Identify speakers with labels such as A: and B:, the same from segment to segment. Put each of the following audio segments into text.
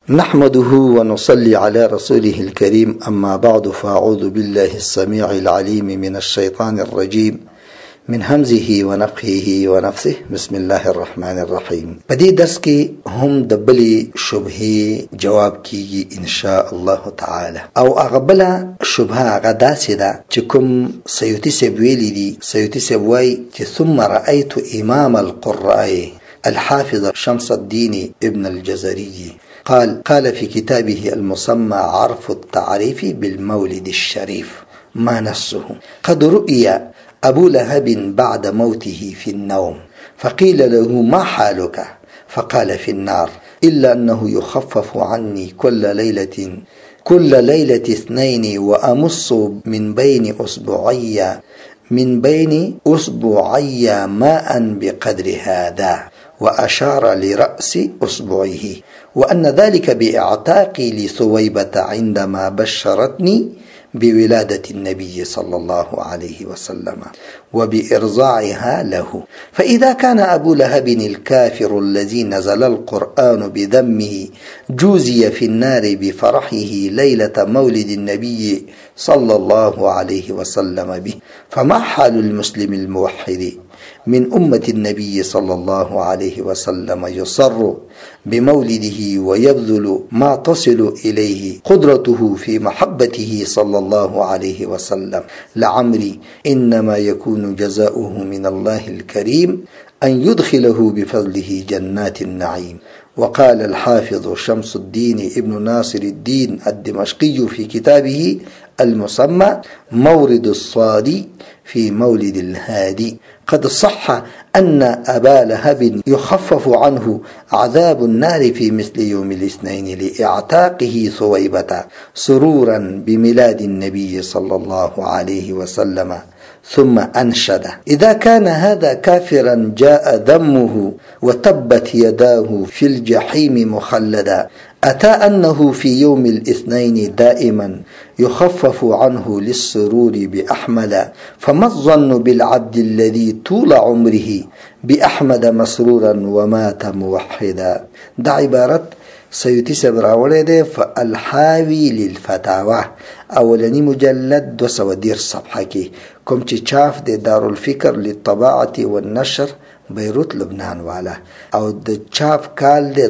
A: نحمده ونصلي على رسوله الكريم. أما بعد، فأعوذ بالله السميع العليم من الشيطان الرجيم من همزه ونفخه ونفثه. بسم الله الرحمن الرحيم. بدي درس کې هم دبلي شبهه جواب کیږي ان شاء الله تعالی. او اغبلا شبهه غدا سیدا چې کوم سیوطي سبویلی دي. سیوطي سبوی چې ثم رأيت إمام القراء الحافظ شمس الدين ابن الجزري قال في كتابه المسمى عرف التعريف بالمولد الشريف ما نصه: قد رؤي أبو لهب بعد موته في النوم، فقيل له ما حالك؟ فقال في النار، إلا أنه يخفف عني كل ليلة 2 وأمص من بين أصبعي ماء بقدر هذا، وأشار لرأس أصبعه، وأن ذلك بإعتاقي لثويبة عندما بشرتني بولادة النبي صلى الله عليه وسلم وبإرضاعها له. فإذا كان أبو لهب الكافر الذي نزل القرآن بذمه جوزي في النار بفرحه ليلة مولد النبي صلى الله عليه وسلم به، فما حال المسلم الموحد من أمة النبي صلى الله عليه وسلم يصر بمولده ويبذل ما تصل إليه قدرته في محبته صلى الله عليه وسلم؟ لعمري إنما يكون جزاؤه من الله الكريم أن يدخله بفضله جنات النعيم. وقال الحافظ شمس الدين ابن ناصر الدين الدمشقي في كتابه المسمى مورد الصادي في مولد الهادي: قد صح أن أبا لهب يخفف عنه عذاب النار في مثل يوم الاثنين لإعتاقه ثويبة سرورا بميلاد النبي صلى الله عليه وسلم. ثم أنشد: إذا كان هذا كافرا جاء ذمه وتبت يداه في الجحيم مخلدا، أتى أنه في يوم الاثنين دائما يخفف عنه للسرور بأحمد، فما الظن بالعبد الذي طول عمره بأحمد مسرورا ومات موحدا. دا عبارت سیوطي صاحب راوړی دی فالحاوی للفتاوی اولنی مجلد 210 صفحه کې، کوم چې چاپ دی دارالفکر للطباعة والنشر بیروت لبنان والا، او د چاپ کال دی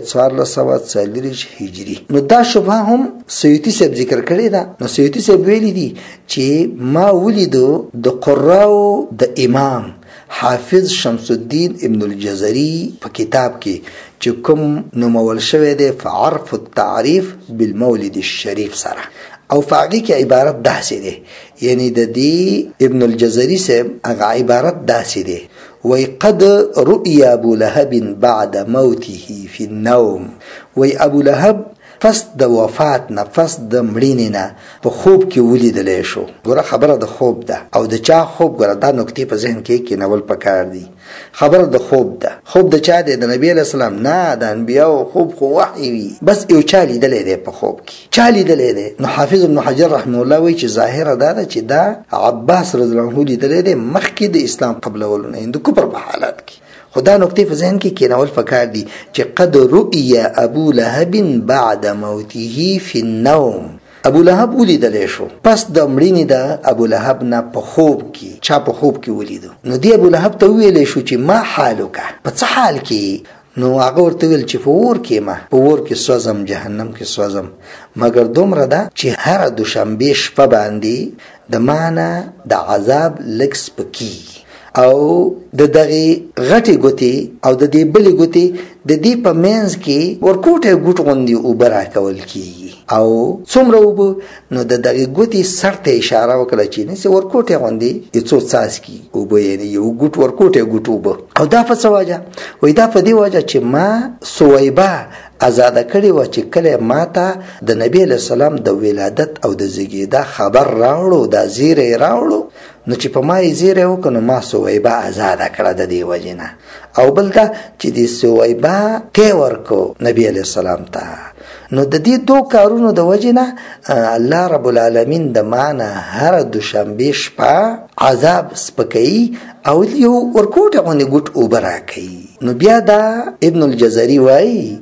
A: 1440 هجری. نو دا شبهه هم سیوطي صاحب ذکر کړی دا. نو سیوطي صاحب ویلی دی چې ما ولیدو د قراو د امام حافظ شمس الدین ابن الجزري په کتاب کې چې کوم نومول شوی دی فعرف التعریف بالمولد الشریف سره، او فاقی کې عبارت داسې دی، یعنی د دې ابن الجزري صاحب هغه عبارت داسې دی: وی قد رؤي ابو لهب بعد موته في النوم. وی ابو لهب پس د وفات نه، پس د مړینې نه په خوب کې ولیدلی شو. ګوره خبره د خوب ده، او د چا خوب؟ ګوره دا نکتې په ذهن کې کېنول پکار دي. خبره د خوب ده. خوب د چا دی؟ د نبی علیه السلام نه، د انبیاو خوب خو وحی وي، بس یو چا لیدلی دی په خوب کې. چا لیدلی دی؟ نو حافظ ابن حجر رحمه الله وایي چې ظاهره دا ده چې دا عباس رضی الله عنه لیدلی دی مخکې د اسلام قبلولو نه، د کفر په حالت کې. خدا نکته په ذهن کې کېنول پکار دي چې قد رؤي ابو لهب بعد موته في النوم. ابو لهب ولیدلی شو پس د مړینې د ابو لهب نه په خوب کې. چا په خوب کې ولیدو؟ نو دی ابو لهب ته ویلی شو چې ما حالک، په څه حال کې؟ نو هغه ورته ویل چې په اور کې ما په اور کې سوځم، جهنم کې سوځم، مګر دومره ده چې هر دوشنبې شپه باندې د مانه د عذاب لږ سپکېږي، او د دغه غټي ګوتې او د دې بلې ګوتې د دې په منځ کې ورکوټه ګوټ غوندې اوبه راکول کېږي، او څومره اوبه؟ نو د دغه ګوتې سر ته اشاره وکړه چې نسې ورکوټه غوندې یو څو څاڅکي اوبه، یعنې یو ګوټ ورکوټه ګوټ اوبه. او دا په څه وجه؟ وایي دا په دې وجه چې ما ثویبه آزاده کړې وه چې کله ما ته د نبي علیه السلام د ولادت او د زیږېدا خبر راوړو، دا زیری راوړو، نو چې په ما یې زیری وکړو نو ما ثویبه آزاده کړه د دې وجې نه. او بل دا چې د ثویبه تی ورکو نبي علیه السلام ته. نو د دې دو کارونو د وجې نه الله رب العالمین د مانه هر دوشنبې شپه عذاب سپکوي او یو ورکوټه غوندې ګوټ اوبه راکوي. نو بیا دا ابن الجزري وایي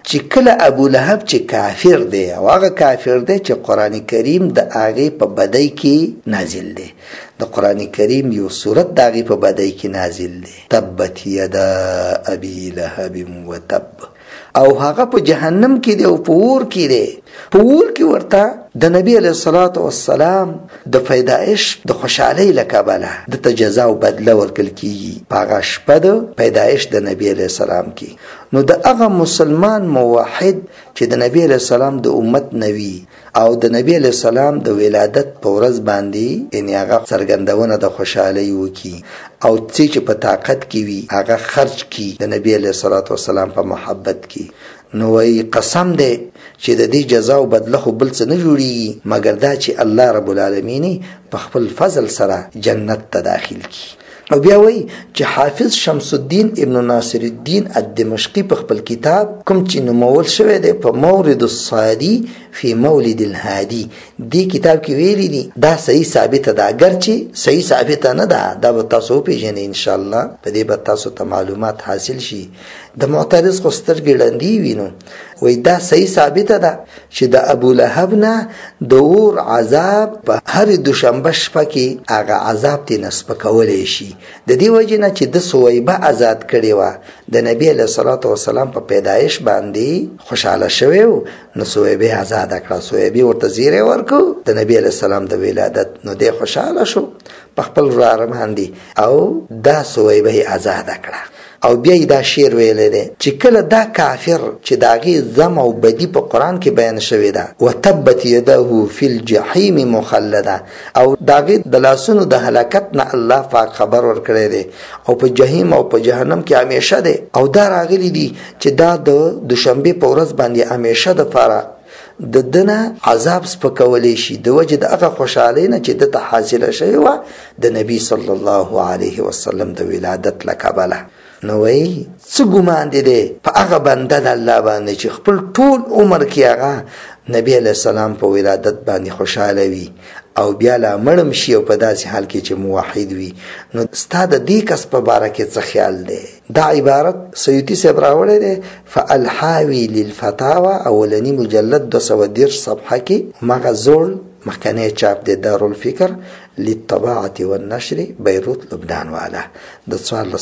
A: چې کله ابو لهب چې کافر دی او هغه کافر دی چې قران کریم د هغه په بدای کې نازل دی، د قران کریم یو سورت د هغه په بدای کې نازل دی، تبت یدا ابي لهب وتب، او هغه په جهنم کې دی او په اور کې دی. په اور کې ورته د نبی علیه الصلاۃ والسلام د پیدائش د خوشحالۍ لکبله د تجزا او بدله ورکل کیږي په هغه شپه د پیدائش د نبی علیه السلام کې. نو د هغه مسلمان موحد چې د نبی علیه السلام د امت نوی او د نبی علیه السلام د ولادت په ورځ باندې یعنی هغه څرګندونه د خوشحالۍ وکي او چې په طاقت کې وي هغه خرج کی د نبی علیه السلام په محبت کې، نو وی قسم دی چې د دې جزا او بدله خو بل څه نه جوړي مګر دا چې الله رب العالمین په خپل فضل سره جنت ته داخل کی. او بیا وی چې حافظ شمس الدین ابن ناصر الدین الدمشقی په خپل کتاب کوم چې نومول شوی دی په مورد الصادی فی مولد الهادی دی کتاب کې ویلي دي دا صحیح ثابت ده، اگر چې صحیح ثابت نه ده دا به تاسو پیژنئ ان شاء الله، په دې به تاسو ته معلومات حاصل شي. د معترض خو سترګې ړندې وي نو وای دا صحیح ثابت ده چې د ابو لهب نه د اور عذاب په هر دوشنبه شپه کې هغه عذاب تی نسب کولای شي، د دې وجه نه چې د سویبه آزاد کړي و د نبی علیه الصلاۃ والسلام په پیدایش باندې خوشاله شوی نو سویبه آزاد کړه، سویبه ورته زیره ورکو د نبی علیه السلام د ولادت، نو دې خوشاله شو په خپل رار باندې او دا سویبه آزاد کړه. او بیا دا شعر ویل دی چې کله دا کافر چې داغي زم او بدی په قران کې بیان شوی دا وتبت يده فی الجحیم مخلدا، او داغي د لاسونو د هلاکت نه الله پاک خبر ورکړی دی او په جهنم او په جهنم کې همیشه دی، او دا راغلی دی چې دا د دوشنبه په ورځ باندې همیشه د فاره د دنه عذاب سپکولی شي د وجه د هغه خوشحالۍ نه چې د ته حاصله شوی و د نبی صلی الله علیه وسلم د ولادت لکبله. نو وی څه ګمان دی په هغه بنده د الله باندې چې خپل ټول عمر کې هغه نبی علیہ السلام په ولادت باندې خوشاله وي او بیا لا مړم شي او په داسې حال کې چې موحد وي، نو ستاد دې کس په باره کې څه خیال دی؟ دا عبارت سیوطي صاحب راوړی دی فالحاوی للفتاوى اولنی مجلد 210 صفحه کې، مغه زول مخکنی چاپ دی دارالفکر للطباعة والنشر بیروت لبنان والا د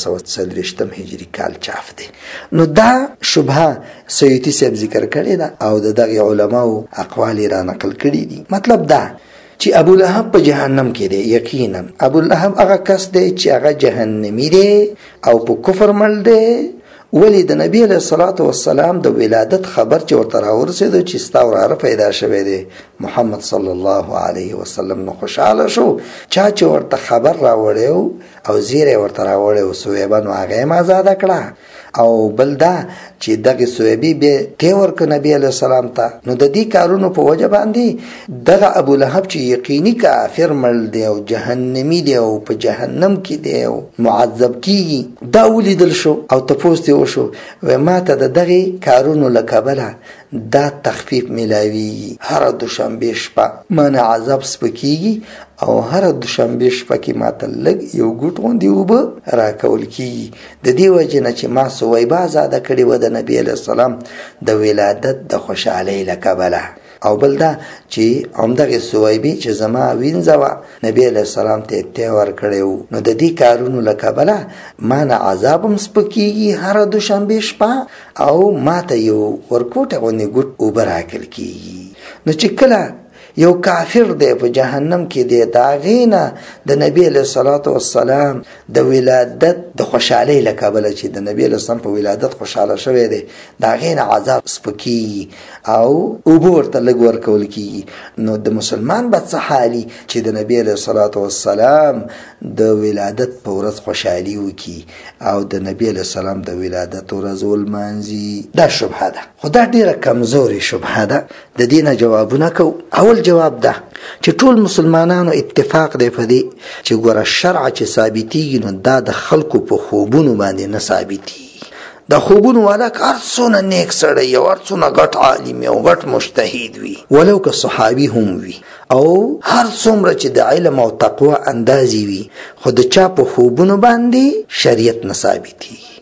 A: 1440 هجری کال چاپ دی. نو دا شبهه سیوطي صاحب ذکر کړی دا او دغه علماو اقوال را نقل کړي دي. مطلب دا چې ابو لهب په جهنم کې دی، یقینا ابو لهب هغه کس دی چې هغه جهنمی دی او په کفر مل دی، ولی د نبی علیہ الصلوۃ والسلام د ولادت خبر چې ورته راورسېدو چې ستا وراره پیدا شوی دی محمد صلی الله علیه وسلم، نو خوشاله شو چا چې ورته خبر راوړیو او زیره ورته راوړیو سویبه، نو هغه یې آزاد کړه. او بل دا چې دغه سویبی به ته ورک نبی علیہ السلام ته، نو د دې کارونو په وجه باندې دغه ابو لهب چې یقیني کافر مل دی او جهنمی دی او په جهنم کې دی او معذب کیږي دا ولیدل شو او تاسو وشو و ما ته دغه کارونو لکبله دا تخفیف ملاوی، هر دوشنبه شپه من عذاب سپکیږي او هر دوشنبه شپه کې ماته لګ یو ګوټ غوندي وبه راکول کیږي، د دې وجه نه چې ما سویبه آزاد کړي و د نبی علیہ السلام د ولادت د خوشحالۍ لکبله. او بل دا چې همدغه سویبه چې زما وینځوا نبی علیہ السلام ته تیور کړو، نو د دې کارونو لکبله ما نه عذابم سپکیږي هر دوشنبه شپه او ما ته یو ورکوټه غوندي ګوټ وبه راکل کیږي. نو چې کله یو کافر دی په جهنم کې دی دا غینا د نبی علیہ الصلوۃ والسلام د ولادت د خوشحالۍ لکبله چې د نبی علیہ السلام په ولادت خوشاله شوی دی دا غینا عذاب سپکی او ورته لګ ورکول کیږي، نو د مسلمان به څه حالي چې د نبی علیہ الصلوۃ والسلام د ولادت په ورځ خوشحالي وکي او د نبی علیہ السلام د ولادت ورځ ولمانځي. دا شبهه ده، خو دا ډیره کمزوري شبهه ده. د دینه جوابونه کو. اول جواب ده چې ټول مسلمانانو اتفاق دی په دې چې ګوره شرع چې ثابتېږي نو دا د خلکو په خوبونو باندې نه ثابتېږي. د خوبونو والا هر څونه نیک سړی او هر څونه غټ عالم او غټ مجتهد وي ولو که صحابي هم وي او هر څومره چې د علم او تقوا اندازي وي، خو د چا په خوبونو باندې شریعت نه ثابتېږي.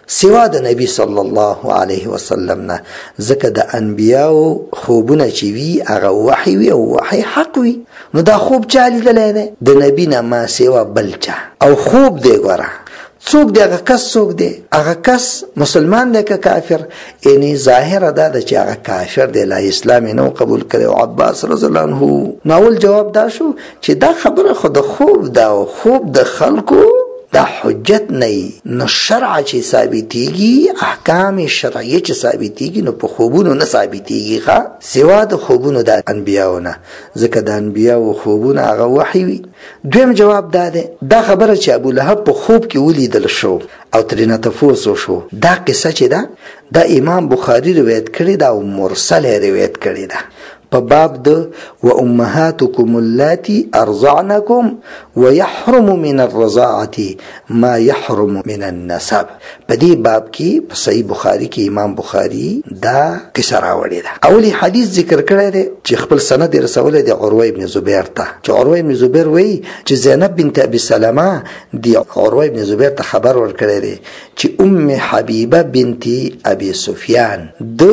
A: سوا د نبی صلی الله علیه وسلم نه. ځکه د انبیاو خوبونه چې وي هغه وحی وي او وحی حق وي. نو دا خوب چا لیدلی دی؟ د نبی نه ما سوا بل چا. او خوب دی ګوره څوک دی هغه کس څوک دی؟ هغه کس مسلمان دی که کافر؟ یعنی ظاهره دا ده چې هغه کافر دی، لا اسلام نه قبول کړی. او عباس رضی الله عنه ناول جواب دا شو چې دا خبره خو د خوب دا او خوب د خلکو دا حجت نه نو شرع چې ثابتېږي، احکام شرعیه چې ثابتېږي نو په خوبونو نه ثابتېږي ښه سوا د خوبونو د انبیاو نه، ځکه د انبیاو خوبونه هغه وحی وي. دویم جواب دا دی دا خبره چې ابولهب په خوب کې ولیدل شو او ترېنه تفوس وشو، دا قصه چې ده دا امام بخاري روایت کړې ده او مرسل روایت کړې ده په باب د وامهاتکم اللاتی ارضعنکم ويحرم من الرضاعه ما يحرم من النسب. په دې باب کې په صحیح بخاری کې امام بخاری دا قصه راوړې ده. اولی حدیث ذکر کړی دی چې خپل سند رسول دی عروه ابن زبیر ته، چې عروه ابن زبیر وایي چې زینب بنت ابي سلمہ دی عروه ابن زبیر ته خبر ورکړی دی چې ام حبیبه بنت ابي سفیان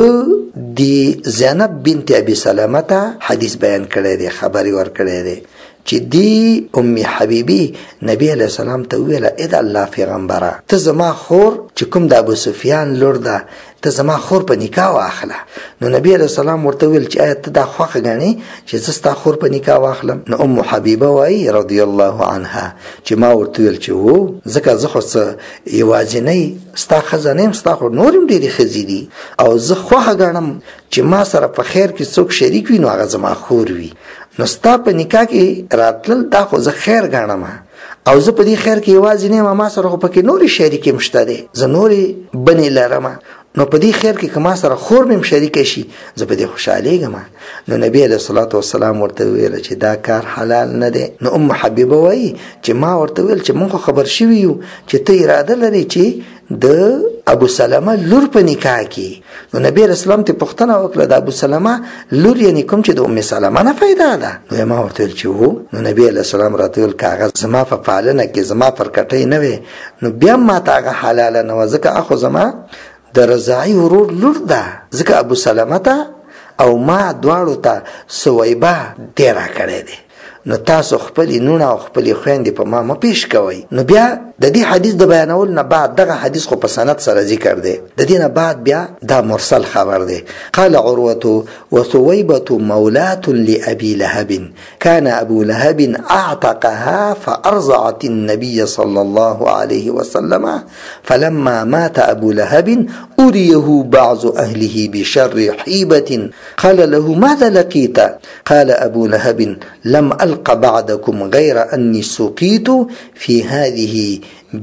A: دی زینب بنت ابي سلمہ ته حدیث بیان کړی دی، خبري ور کړی دی چې دی ام حبیبی نبی علیہ السلام ته ویله اې د الله پیغمبره ته زما خور چې کوم د ابو سفیان لور ده ته زما خور په نکاح واخله. نو نبی علیہ السلام ورته ویل چې آیا ته دا خوښه ګڼې چې زه ستا خور په نکاح واخلم؟ نو ام حبیبه وایي رضی الله عنها چې ما ورته ویل چې هو، ځکه زه خو څه یوازینی ستا ښځه نه یم، ستا خو نور هم ډېرې ښځې دي او زه خوښه ګڼم چې ما سره په خیر کې څوک شریک وي نو هغه زما خور وي. نو ستا په نکاح کې راتلل دا خو زه خیر ګڼم او زه په دې خیر کې یوازې نه یم، ما سره خو پکې نورې شریکې هم شته دی، زه نورې بنې لرم. نو په دې خیر کې که ما سره خور مې هم شریکه شي زه په دې خوشحالېږم. نو نبی علیه الصلاة والسلام ورته ویله چې دا کار حلال نه دی. نو ام حبیبه وایي چې ما ورته ویل چې مونږ خو خبر شوي یو چې ته اراده لرې چې د ابو سلمہ لور په نکاح کې. نو نبی علیه السلام ته پوښتنه وکړه د ابو سلمہ لور یعنې کوم چې د ام سلمہ نه پیدا ده؟ نو ما ورته ویل چې هو. نو نبی علیه السلام راته ویل که هغه زما په پالنه کې زما پر کټۍ نه وې نو بیا هم ما ته هغه حلاله نه وه، ځکه اخو زما د رضاعي ورور لور ده، ځکه ابو سلمہ ته او ما دواړو ته سویبه دی راکړی دی. نو تاسو خپلې نونه او خپلې خویندې په ما مه پیش کوئ. نو بیا د دې حدیث د بیانولو نه بعد دغه حدیث خو په سند سره ذکر دی، د دې نه بعد بیا دا مرسل خبر دی. قال عروة وثويبة مولاة لأبي لهب كان أبو لهب أعتقها فأرضعت النبي صلى الله عليه وسلم فلما مات أبو لهب أريه بعض أهله بشر حيبة قال له ماذا لقيت؟ قال أبو لهب لم ألق بعدكم غير أني سقيت في هذه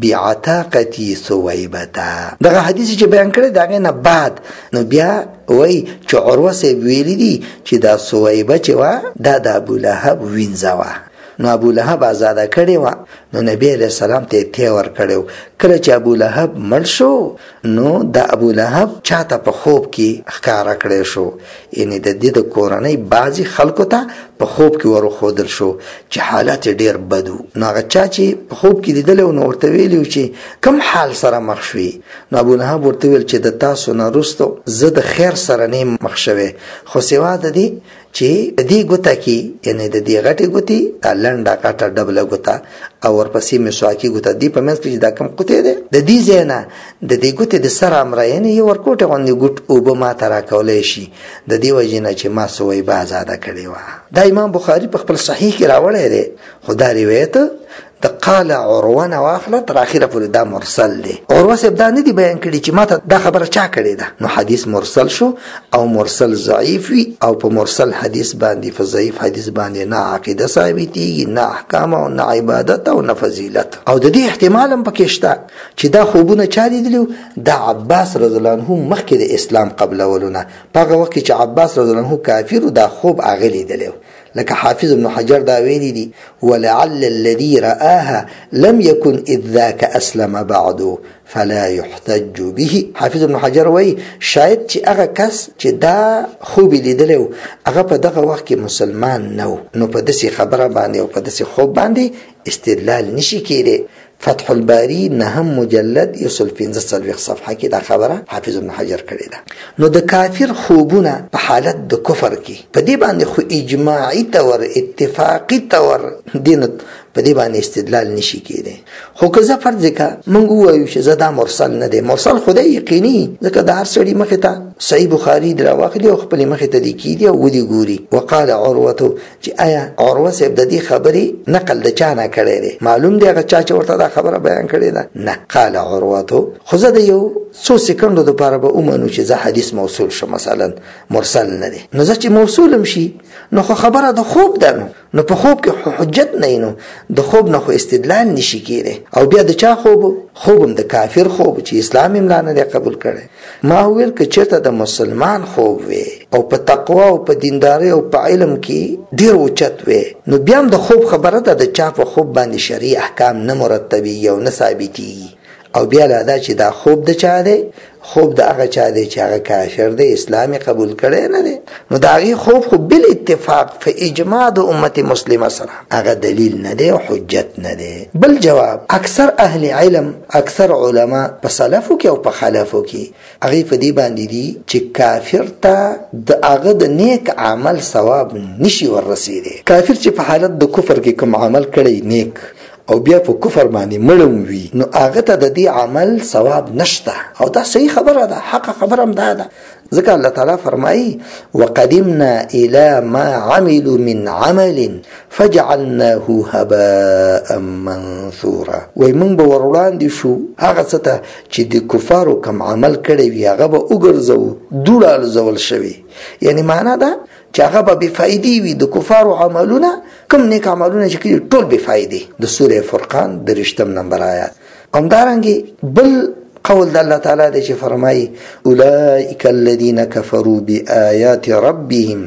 A: بعتاقتي ثويبة. دغه حدیث چې بیان کړی دغه نه بعد نو بیا وای چې عروه صاحب ویلی دي چې دا ثویبه چې وا دا د ابو لهب وینځه وا. نو ابو لهب آزاده کړی و. نو نبی علیہ السلام ته تی ور کړو. کله چې ابو لهب مړ شو نو د ابو لهب چاته په خوب کې ښکارا کړی شو، یعنی د دې د کورنۍ بعضی خلکو ته په خوب کې ورخودل شو چې حالت ډیر بدو. نو هغه چا چې په خوب کې لیدل نو ورته ویلو چې کم حال سره مخ شوي؟ نو ابو لهب ورته ویل چې د تاسو نه وروسته زه د خیر سره نه مخ شوی، خو سوا د دې چې د دې ګوته کې یعنی د دې غټې ګوتې لنډه کاټه ډبله ګوته او ورپسې مسواکي ګوته دې په منځ کې چې دا کم قوتې دی د دې ځای نه د دې ګوتې د سر امرینې یو ورکوټې غوندې ګوټ اوبه ما ته راکولی شي، د دې وجې نه چې ما سویبه ازاده کړې وه. دا امام بخاري په خپل صحیح کې راوړی دی، خو دا روایت د قال عروه نه واخله تر اخره پورې دا مرسل دی. عروه صاحب دا نه دی بیان کړي چې ما ته دا خبره چا کړې ده. نو حدیث مرسل شو او مرسل ضعیف وي او په مرسل حدیث باندې په ضعیف حدیث باندې نه عقیده ثابتېږي، نه احکام او نه عبادت او نه فضیلت. او د دې احتمال هم پکې شته چې دا خوبونه چا لیدلي د عباس رضی الله عنه مخکې د اسلام قبلولو نه، په هغه وخت کې چې عباس رضی الله عنه کافر دا خوب هغه لیدلی و. لکه حافظ ابن حجر دا ویلی دی ولعل الذي رآها لم يكن اذ ذاك اسلم بعد فلا يحتج به. حافظ ابن حجر وی شاید چې هغه کس چې دا خوب لیدلی و هغه په دغه وخت کې مسلمان نه و، نو په داسې خبره باندې او په داسې خوب باندې استدلال نشي کېدی. فتح الباری نهم مجلد 145 صفحه کې دا خبره حافظ ابن حجر کړی ده. نو د کافر خوبونه په حالت د کفر کې په دې باندې خو اجماعي تور اتفاقی تور دین په دې باندې استدلال نشي کېدی. خو که زه فرض کا مونږ وایو چې زدا مرسل نه دی، مرسل خدای یقیني ځکه د هر سړي مخې ته صحیح بخاری درا واخلي او خپل مخې ته دی کیدی او ودی ګوري. وقال عروه چې آیا عروه صاحب د دې خبرې نقل د چا نه کړی دی؟ معلوم دی هغه چا چې ورته دا خبره بیان کړې ده؟ نه. قال عروه خو زه د یو څو سکندو لپاره به ومنو چې زه حدیث موصول شم مثلا مرسل نه دی. نو زه چې موصولم شي نو خو خبره د خوب ده، نو په خوب کې حجت نه، نو د خوب نه خو استدلال نشي کېدی. او بیا د چا خوبم د کافر خوب چې اسلام املا نه دی قبول کړي. ما ویل که چېرته د مسلمان خوب وي او په تقوا او په دینداري او په علم کې ډیر اوچت وي، نو بیا هم د خوب خبره ده د چا په خوب باندې شرعي احکام نه مرتبي او نه ثابتي. او بیا لا دا چې دا خوب د چا دی؟ خوب د هغه چا دی چې هغه کافر دی، اسلام قبول کړي نه دی. نو دا هغه خوب خو بل اتفاق په اجماع د امت مسلمه سره هغه دلیل نه دی او حجت نه دی. بل جواب، اکثر اهل علم، اکثر علما په سلفو کې او په خلفو کې هغه په دې باندې دي چې کافر ته د هغه د نیک عمل ثواب نشي ورسېږي. کافر چې په حالت د کفر کې کوم عمل کړي نیک او بیا په کفر باندې مړم وي، نو هغه ته د دې عمل ثواب نشته. او دا صحیح خبره ده، حق خبره هم ده. ځکه الله تعالی فرمایي وقدمنا الى ما عملوا من عمل فجعلناه هباء منثورا. وای موږ به وړاندې شو هغه څه ته چې د کفارو کوم عمل کړی وي هغه به وګرځو دوړال زول شوی. یعنی معنا ده چې هغه به بفایدې وي. د کفارو عملونه کوم نیک عملونه چې کړي ټول بفایدې. د سوره فرقان 30 نمبر آیات. همدارنګه بل قول د الله تعالی دی چې فرمایي اولئک الذین کفروا بآیات ربهم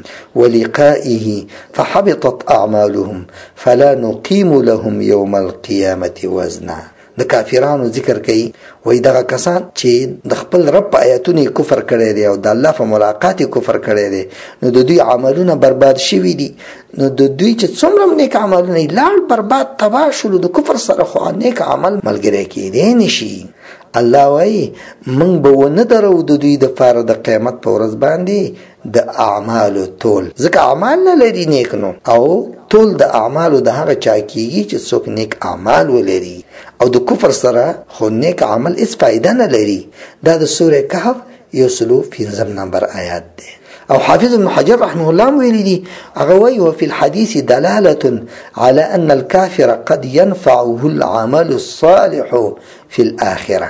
A: ولقائه فحبطت اعمالهم فلا نقیم لهم یوم القیامة وزنا. د کافرانو ذکر کوي، وای دغه کسان چې د خپل رب په آیاتونو کفر کړي دي او د الله په ملاقات کفر کړي دي، نو د دوی عملونه برباد شوي دي. نو د دوی چې څومره نیک عملونه لاړ برباد تباه شول، د کفر سره خو نیک عمل ملګری کېدی نشي. الله وای من به ونه درو د دوی د فار د قیامت په ورځ باندې د اعمالو ټول، ځکه اعمال نه لري نیک، نو او ټول د اعمالو د هغه چا کیږي چې څوک نیک اعمال ولري او د کفر سره خو نیک عمل هیڅ فائدہ نه لري. دا د سوره کهف 115 نمبر آیات دی. او حافظ ابن حجر رحمه الله ویلي دي هغه وایي وفي الحديث دلاله على ان الكافر قد ينفعه العمل الصالح في الآخرة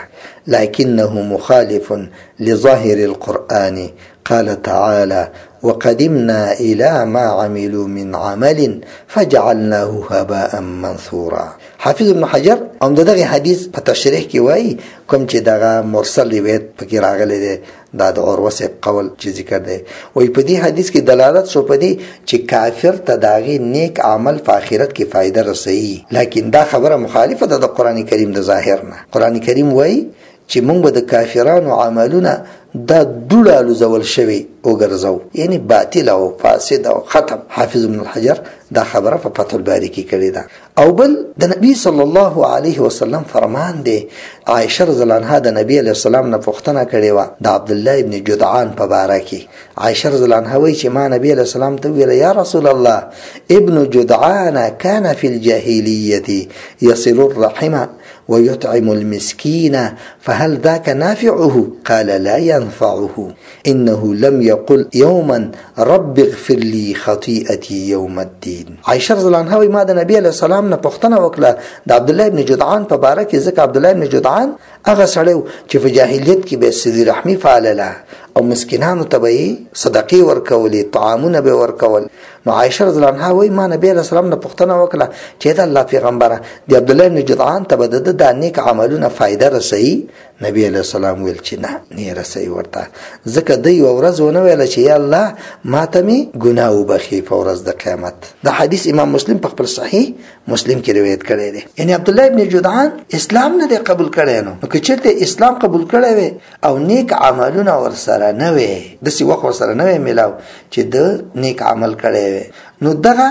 A: لكنه مخالف لظاهر القرآن. قال تعالى وقدمنا إلى ما عملوا من عمل فجعلناه هباء منثورا. حافظ ابن حجر هم دغه حدیث په تشریح کې وایي کوم چې دغه مرسل روایت پکې راغلی دی، دا د عروه صاحب قول چې ذکر دی، وایي په دې حدیث کې دلالت شو په دې چې کافر ته داغي نیک عمل په آخرت کې فائدہ رسوي. لیکن دا خبره مخالفه ده د قرآن کریم د ظاهر نه. قرآن کریم وایي چې موږ به د کافرانو عملونه دا دوړالو زول شوی وګرځو، یعنی باطل او فاسد او ختم. حافظ ابن الحجر دا خبره په فتح الباری کې کړې ده. او بل د نبی صلی الله علیه وسلم فرمان دی، عائشه رضی الله عنها د نبی علیه السلام نه پوښتنه کړې و د عبد الله ابن جدعان په باره کې. عائشه رضی الله عنها وایي چې ما نبی علیه السلام ته ویل یا رسول الله ابن جدعان كان في الجاهليه يصل الرحم ويطعم المسكين فهل ذاك نافعه؟ قال لا ينفعه إنه لم يقل يوما رب اغفر لي خطيئتي يوم الدين. عائشة رضی الله عنها ما د نبی علیہ السلام نه پوښتنه وکړه د عبد الله ابن جدعان په باره کې، ځکه عبد الله ابن جدعان هغه سړی چې په جاهلیت کې به صله رحمی فعاله او مسکینانو ته به صدقې ورکولې، طعامونه به ورکول. نو عائشه رضی الله عنها وایي ما نبی علیہ السلام نه پوښتنه وکړه چې د الله پیغمبره د عبد الله ابن جدعان ته به د نیک عملونه فائدہ رسوي؟ نبی علیہ السلام ویل چې نه رسوي ورته، ځکه دوی ورځ ونه ویل چې یا الله ما ته می ګناه وبخي په ورځ د قیامت. دا حدیث امام مسلم په خپل صحیح مسلم کې روایت کړی دی. یعنی عبد الله ابن جدعان اسلام نه دی قبول کړی، نو که چېرته اسلام قبول کړی وي او نیک عملونه ورسره نه وي، داسې وخت ورسره نه وي میلاو چې د نیک عمل کړی وي، نو دغه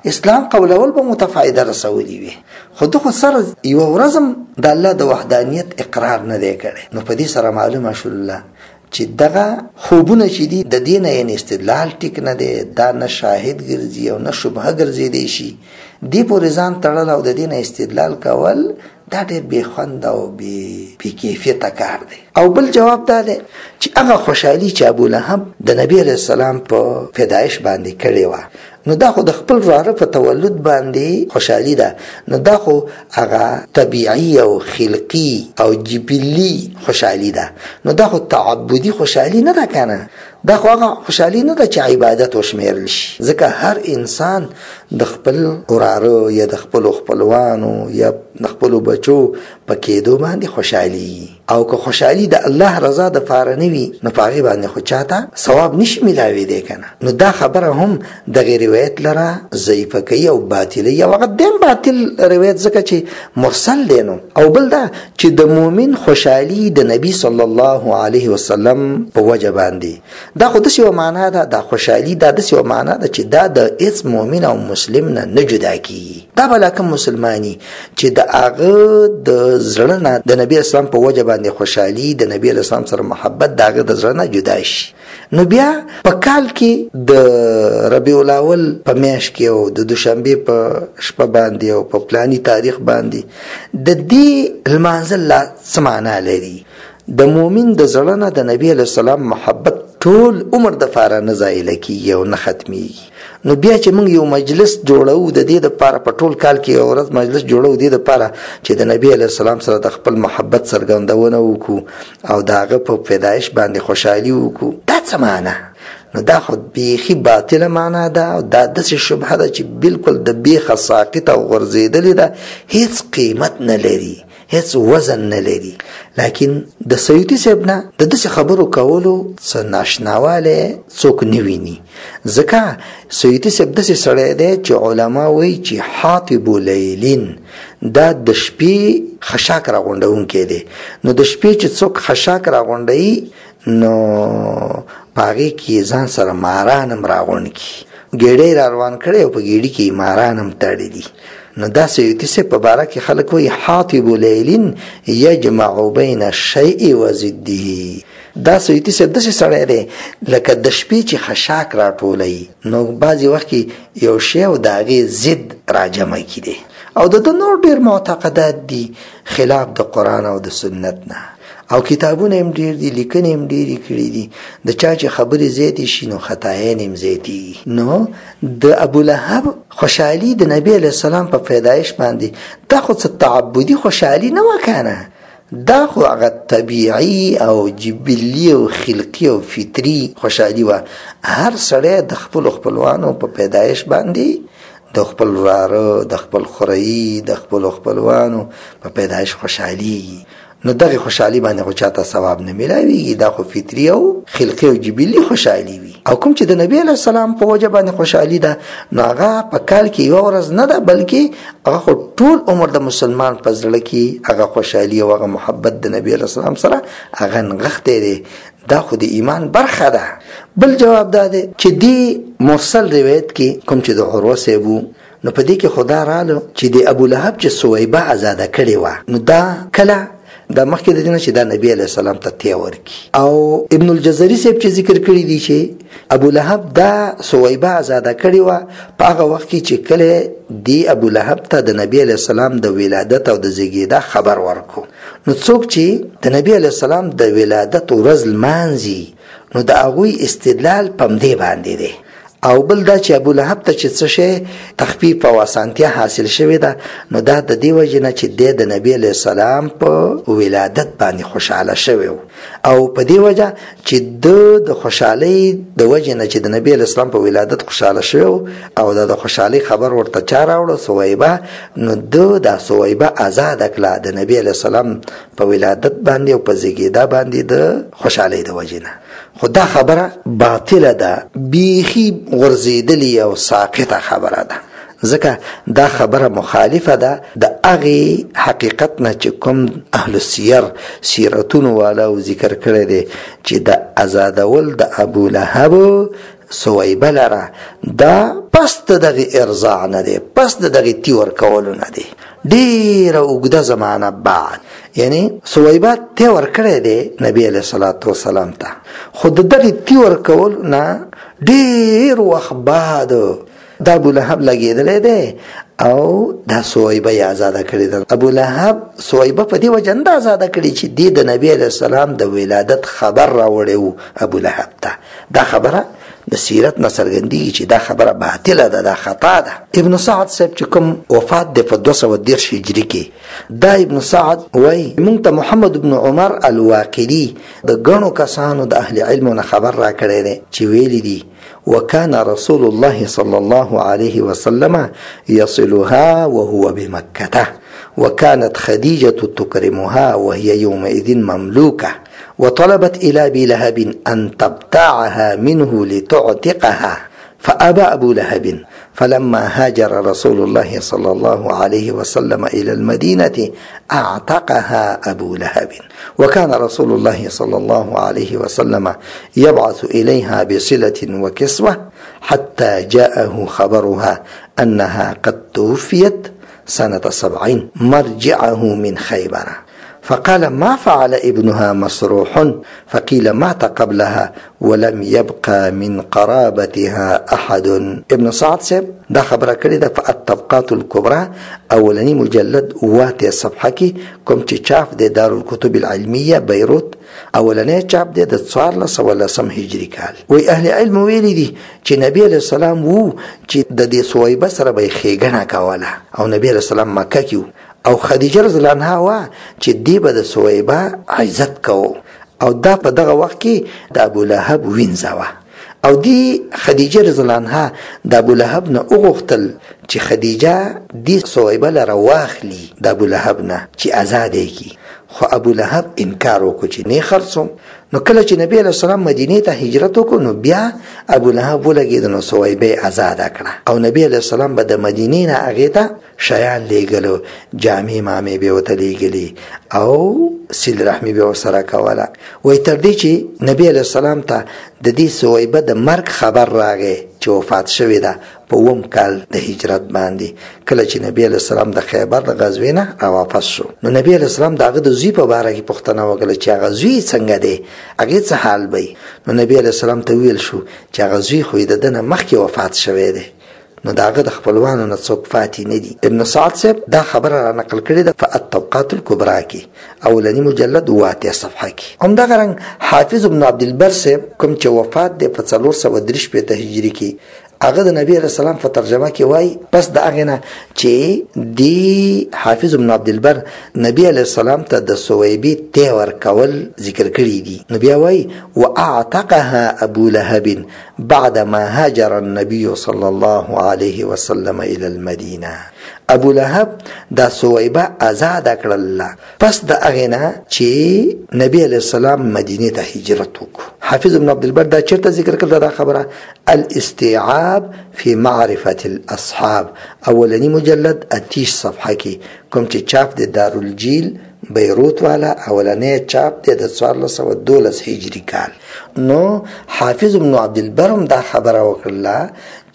A: اسلام قولول به متفایده رسولي وي، خو دغه سره یو ورځم د الله د وحدانیت اقرار نه دی کړی. نو په دې سره معلومه شوله چې دغه خوبونه چې دي د دې نه یې استدلال ټیک نه دی، دا نه شاهد ګرځي او نه شبهه ګرځېدی شي. دې پورې ځان تړل او د دې نه استدلال کول دا ډېر بې خوند او بې کیفیته کار دی. او بل جواب دا دی چې هغه خوشحالي چې ابولهب د نبي علیه السلام په پیدایش باندې کړې وه، نو دا خو د خپل وراره په تولد باندې خوشحالي ده، نو دا خو هغه طبیعي او خلقي او جبلي خوشحالي ده، نو دا خو تعبدي خوشحالي نه ده کنه. دا خو هغه خوشحالي نه ده چې عبادت وشمیرل شي، ځکه هر انسان د خپل وراره یا د خپلو خپلوانو یا د خپلو بچو په کېدو باندې خوشحالي، او که خوشحالي د الله رضا د پاره نه وي نو په هغې باندې خو چاته ثواب نشي میلاویدی کنه. نو دا خبره هم دغې روایت لره ضعیفه کوي او باطلوي، او هغه دیم باطل روایت ځکه چې مرسل دی. نو او بل دا چې د مؤمن خوشحالي د نبي صلی الله علیه وسلم په وجه باندې، دا خو داسې یوه معنا ده، دا خوشحالي دا داسې یوه معنا ده چې دا د هېڅ مؤمن او مسلم نه جدا کیږي. دا به لا کوم مسلماني چې د هغه د زړه نه د نبي اسلام په وجه باندې خوشحالي، د نبي اسلام سره محبت د هغه د زړه نه جدا شي، نو بیا په کال کې د ربیع الاول په میاشت کې او د دوشنبې په شپه باندې او په پلاني تاریخ باندې د دې لمانځل لا څه معنا لري؟ د مؤمن د زړه نه د نبي علیه السلام محبت ټول عمر د پاره نه زایله کیږي او نه ختمیږي. نو بیا چې موږ یو مجلس جوړو د دې دپاره، په ټول کال کې یو ورځ مجلس جوړو د دې دپاره چې د نبي علیه السلام سره د خپل محبت څرګندونه وکړو او د هغه په پیدایش باندې خوشحالي وکړو، دا څه معنا؟ نو دا خو بیخي باطله معنا ده، او دا داسې شبهه ده چې بالکل د بیخه ساقطه او غورځېدلې ده، هیڅ قیمت نه لري، هیڅ وزن نه لري. لیکن د سیوطي صاحب نه د داسې خبرو کولو څه ناشناوالی څوک نه ویني، ځکه سیوطي صاحب داسې سړی دی چې علما وایي چې حاطب لیلین، دا د شپې خشاک راغونډونکی دی. نو د شپې چې څوک خشاک راغونډوي نو په هغې کې ځان سره ماران هم راغونډ کړي، ګېډۍ را روان کړی او په ګېډي کې ماران هم تړلي. نو دا سیوطي صاحب په باره کې خلک وایي حاطب لیلین یجمع بین الشیء و ضده. دا سیوطي صاحب داسې سړی دی لکه د شپې چې خشاک راټولوي، نو بعضې وخت کې یو شی او د هغې ضد راجمع کړي، او د نور ډېر معتقدات دي خلاف د قرآن او د سنت نه، او کتابونه هم ډېر دي، لیکنې هم ډېرې کړي دي. د چا چې خبرې زیاتې شي نو خطایان هم زیاتېږي. نو د ابولهب خوشحالي د نبي علیه السلام په پیدایش باندې دا خو څه تعبدي خوشحالي نه وه کنه، دا خو هغه طبیعي او جبلي او خلقي او فطري خوشحالي وه. هر سړی د خپلو خپلوانو په پیدایش باندې، د خپل وراره، د خپل خوريي، د خپلو خپلوانو په پیدایش خوشحالي، نو دغه خوشحالي باندې خو چاته ثواب نه میلاویږي، دا خو فطري او خلقي او جبلي خوشحالي وي. او کوم چې د نبي علیه السلام په وجه باندې خوشحالي ده، نو هغه په کال کې یوه ورځ نه ده، بلکې هغه خو ټول عمر د مسلمان په زړه کې هغه خوشحالي او هغه محبت د نبي علیه السلام سره هغه نغښتی دی. دا خو د ایمان برخه ده. بل جواب دا دی چې دی مرسل روایت کې کوم چې د عروه صاحب وو، نو په دې کې خدا رالو چې د ابولهب چې سویبه ازاده کړې وه، نو دا کله دا مخکې د دې نه چې دا نبي علیه السلام ته تی ورکړي. او ابن الجزري صاحب چې ذکر کړي دي چې ابولهب دا سویبه ازاده کړې وه په هغه وخت کې چې کله دی ابولهب ته د نبي علیه السلام د ولادت او د زیږېدا خبر ورکړو، نو څوک چې د نبي علیه السلام د ولادت ورځ لمانځي نو د هغوی استدلال په همدې باندې دی. او بل دا چې ابولهب ته چې څه شی تخفیف او اسانتیا حاصل شوې ده، نو دا د دې وجې نه چې دی د نبي علیه السلام په ولادت باندې خوشحاله شوی و، او په دې وجه چې د خوشحالۍ د وجې نه چې د نبي علیه السلام په ولادت خوشحاله شوی او د خوشحالۍ خبر ورته چا راوړه؟ سویبه. نو دا سویبه ازاده کړه د نبي علیه السلام په ولادت باندې او په زیږېدا باندې د خوشحالۍ د وجې نه. خو دا خبره باطله ده، بیخي غورځېدلې او ساقطه خبره ده، ځکه دا خبره مخالفه ده د هغې حقیقت نه چې کوم اهل السیر سیرتونو والاو ذکر کړی دی چې د ازادول د ابولهب سویبه لره دا په پس دغه ارضاع نه دی، پس دغه تی ورکولو نه دی، ډیره اوږده زمانه بعد، یعنی ثویبه تی ورکړی دی نبی علیه الصلاة والسلام ته، خو د دغه تی ورکولو نه ډیر وخت بعد دا ابو لهب لګېدلی دی او دا ثویبه یې آزاده کړې ده. ابو لهب ثویبه په دې وجه نه آزاده کړې چې دې د نبی علیه السلام د ولادت خبر راوړی و ابو لهب ته. دا خبره د سیرت نه څرګندېږي چې دا خبره باطله ده، دا خطا ده. ابن سعد صاحب چې کوم وفات دی په 210 هجري کې، دا ابن سعد وایي موږ ته محمد بن عمر الواقدي د ګڼو کسانو د اهل علمو نه خبر را کړی دی چې ویلي دي وكان رسول الله صلى الله عليه وسلم يصلها وهو بمكة، وكانت خديجة تكرمها وهي يومئذ مملوكة، وطلبت إلى أبي لهب أن تبتاعها منه لتعتقها، فأبى أبو لهب، فلما هاجر رسول الله صلى الله عليه وسلم إلى المدينة أعتقها أبو لهب. وكان رسول الله صلى الله عليه وسلم يبعث إليها بصلة وكسوة حتى جاءه خبرها أنها قد توفيت سنة 7 مرجعه من خيبر، فقال ما فعل ابنها مسروح؟ فقيل مات قبلها ولم يبقى من قرابتها أحد. ابن سعد صاحب دا خبره کړې ده په الطبقات الكبرى اولنی مجلد 8 صفحه کې، کوم چې چاپ دی دارالکتب العلمیه بیروت، اولنی چاپ دی د 1410 هجری کال. وی اهل علم ویلي دي چې نبی علیه السلام وو چې د دې ثویبه سره به ښېګڼه کوله، او نبی علیه السلام مکه کې او خدیجه رضی الله عنها وا چې دی به د ثویبه عزت کوو، او دا په دغه وخت کې د ابو لهب وینځوه، او دی خدیجه رضی الله عنها د ابو لهب نه وغوښتل چې خدیجه دی ثویبه لره واخلي د ابو لهب نه چې آزاد یې کړي، خو ابو لهب انکار وکړو چې نه خرڅوم. نو کله چې نبی علیه السلام مدینې ته هجرت وکړو نو بیا ابو لهب ولګېد، نو ثویبه آزاده کړه، او نبی علیه السلام به د مدینې نه هغې ته شیان لیږلو، جامې مامې به ورته لیږلي او سیل رحمي به ورسره کوله. وایي تر دې چې نبی علیه السلام ته د دې ثویبه د مرګ خبر راغی چې وفات شوې ده په 9 کال د هجرت باندې، کله چې نبی علیه السلام د خیبر د غزوې نه راواپس شو. نو نبی علیه السلام د هغه د زوی په باره کې پوښتنه وکړه چې هغه زوی څنګه دی، هغې څه حال به؟ نو نبی علیه السلام ته ویل شو چې هغه زوی خو یې د ده نه مخکې وفات شوی دی، نو د هغه د خپلوانو نه څوک پاتې نه دي. ابن سعد صاحب دا خبره را نقل کړې ده په الطبقات الکبرى کې اولنی مجلد 8 صفحه کې. همدغه رنګ حافظ ابن عبدالبر صاحب کوم چې وفات دی په 433 هجري کې، هغه د نبی علیه السلام په ترجمه کې وایي پس د هغې نه چې دی حافظ ابن عبدالبر نبی علیه السلام ته د ثویبې تی ورکول ذکر کړي دي، نو بیا وایي واعتقها ابو لهب بعدما هاجر النبي صلى الله عليه وسلم الى المدینه. ابو لهب دا ثویبه آزاده کړله پس د هغې نه چې نبی علیه السلام مدینې ته هجرت وکړو. حافظ ابن عبدالبر دا چېرته ذکر کړله دا خبره؟ الاستيعاب في معرفة الاصحاب اولنی مجلد 30 صفحه کې، کوم چې چاپ دی دارالجیل بیروت والا، اولنی چاپ دی د 1412 هجری کال. نو حافظ ابن عبدالبر هم دا خبره وکړله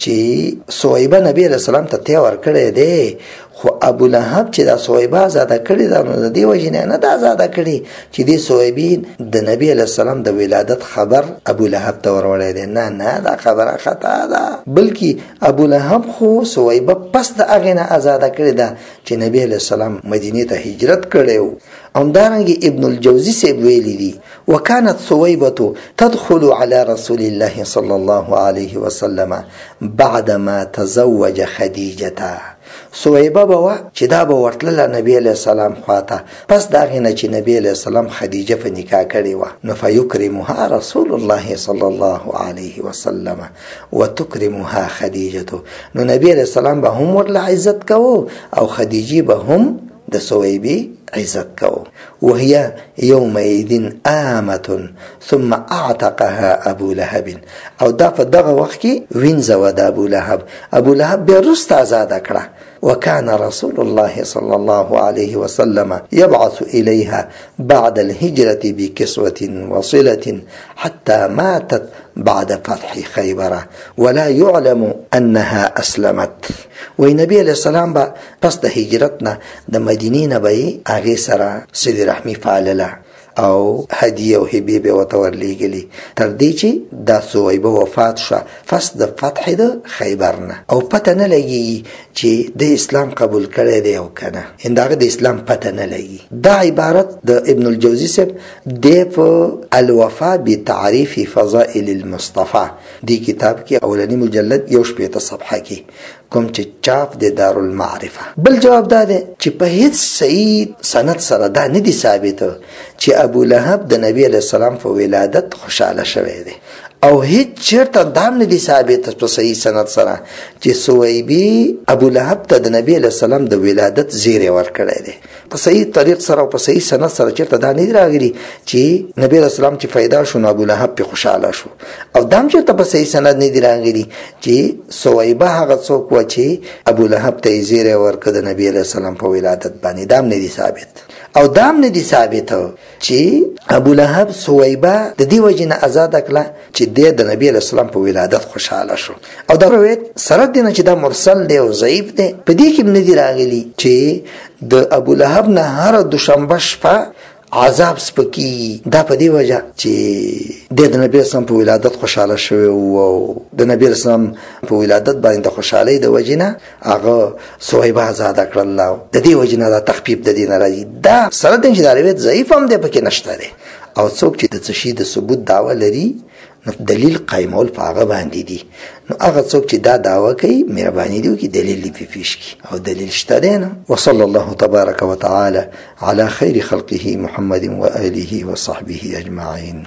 A: چې ثویبه نبی علیه السلام ته تی ورکړی دی، خو ابو لهب چې دا ثویبه آزاده کړې ده نو د دې وجې نه ده آزاده کړې چې دې ثویبې د نبی علیه السلام د ولادت خبر ابو لهب ته وروړی دی. نه دا خبره خطا ده، بلکې ابو لهب خو ثویبه پس د هغې نه آزاده کړې ده چې نبی علیه السلام مدینې ته هجرت کړی و. همدارنګې ابن الجوزي صاحب ویلي دي وكانت ثويبة تدخل على رسول الله صلى الله عليه وسلم بعدما تزوج خديجة. ثویبه به وه چې دا به ورتلله نبی علیه السلام خواته پس د هغې نه چې نبی علیه السلام خدیجه په نکاح کړې وه. نو فیکرمها رسول الله صلی الله علیه وسلم وتکرمها خدیجه. نو نبی علیه السلام به هم ورله عزت کوو او خدیجه به هم د ثویبې عزت کوو. وهي يومئذ آمة ثم اعتقها ابو لهب. او دا په دغه وخت کې وینځوه د ابو لهب. ابو لهب بیا وروسته ازاده کړه وكان رسول الله صلى الله عليه وسلم يبعث إليها بعد الهجرة بكسوة وصلة حتى ماتت بعد فتح خيبر ولا يعلم أنها أسلمت. وی نبی علیہ السلام با پس د هجرتنا د مدینې نه به هغې سره صلې رحمي پالله او هدیه او هبې به ورته ورلیږلي تر دې چې دا ثویبه وفات شوه پس د فتح د خیبر نه او پته نه لګېږي چې د اسلام قبول کړی دی او که نه د هغه د اسلام پته نه لګي. دا عبارت د ابن الجوزي صاحب دی په الوفا بتعریف فضائل المصطفى دی کتاب کې اولنی مجلد 1 صفحه کې کوم چې چاپ د دارالمعرفه. بل جواب دا دی چې په هیڅ صحیح سند سره دا نه دي ثابته چې ابو لهب د نبی علیه السلام په ولادت خوشحاله شوی دی او هیڅ چېرته دا هم نه دي ثابته په صحیح سند سره چې ثویبي ابو لهب ته د نبی علیه السلام د ولادت زیری ورکړی دی. په صحیح طریق سره او په صحیح سند سره چېرته دا نه دي راغلي چې نبی علیه السلام چې پیدا شو نو ابو لهب پې خوشحاله شو او دا هم چېرته په صحیح سند نه دي راغلي چې ثویبه هغه څوک وه چې ابو لهب ته یې زیری ورکړه د نبی علیه السلام په ولادت باندې. دا هم نه دي ثابت او دا هم نه دي ثابته چې ابو لهب ثویبه د دې وجې نه ازاده کړه چې دی د نبی علیه السلام په ولادت خوشحاله شو او دا روایت سره دی نه چې دا مرسل دی او ضعیف دی په دې کې هم نه دي راغلي چې د ابو لهب نه هره دوشنبه شپه عذاب سپکی. دا په دې وجه چې د نبی اسلام په ولادت خوشاله شوی او د نبی اسلام په ولادت باندې د خوشحالۍ د وجې نه هغه ثویبه ازاده کړله د دې وجې نه دا تخفیف د دې نه راځي. دا سره دی چې دا روایت ضعیف هم دی پکې نشته دی او څوک چې د څه شي د ثبوت دعوه لري نو دلیل قایمول په هغه باندې دي نو هغه څوک چې دا دعوه کوي مهرباني دي وکړي دلیل دې پې پیش کړي او دلیل شته دی نه. وصلی الله تبارک وتعالى على خیر خلقه محمد وآله وصحبه اجمعین.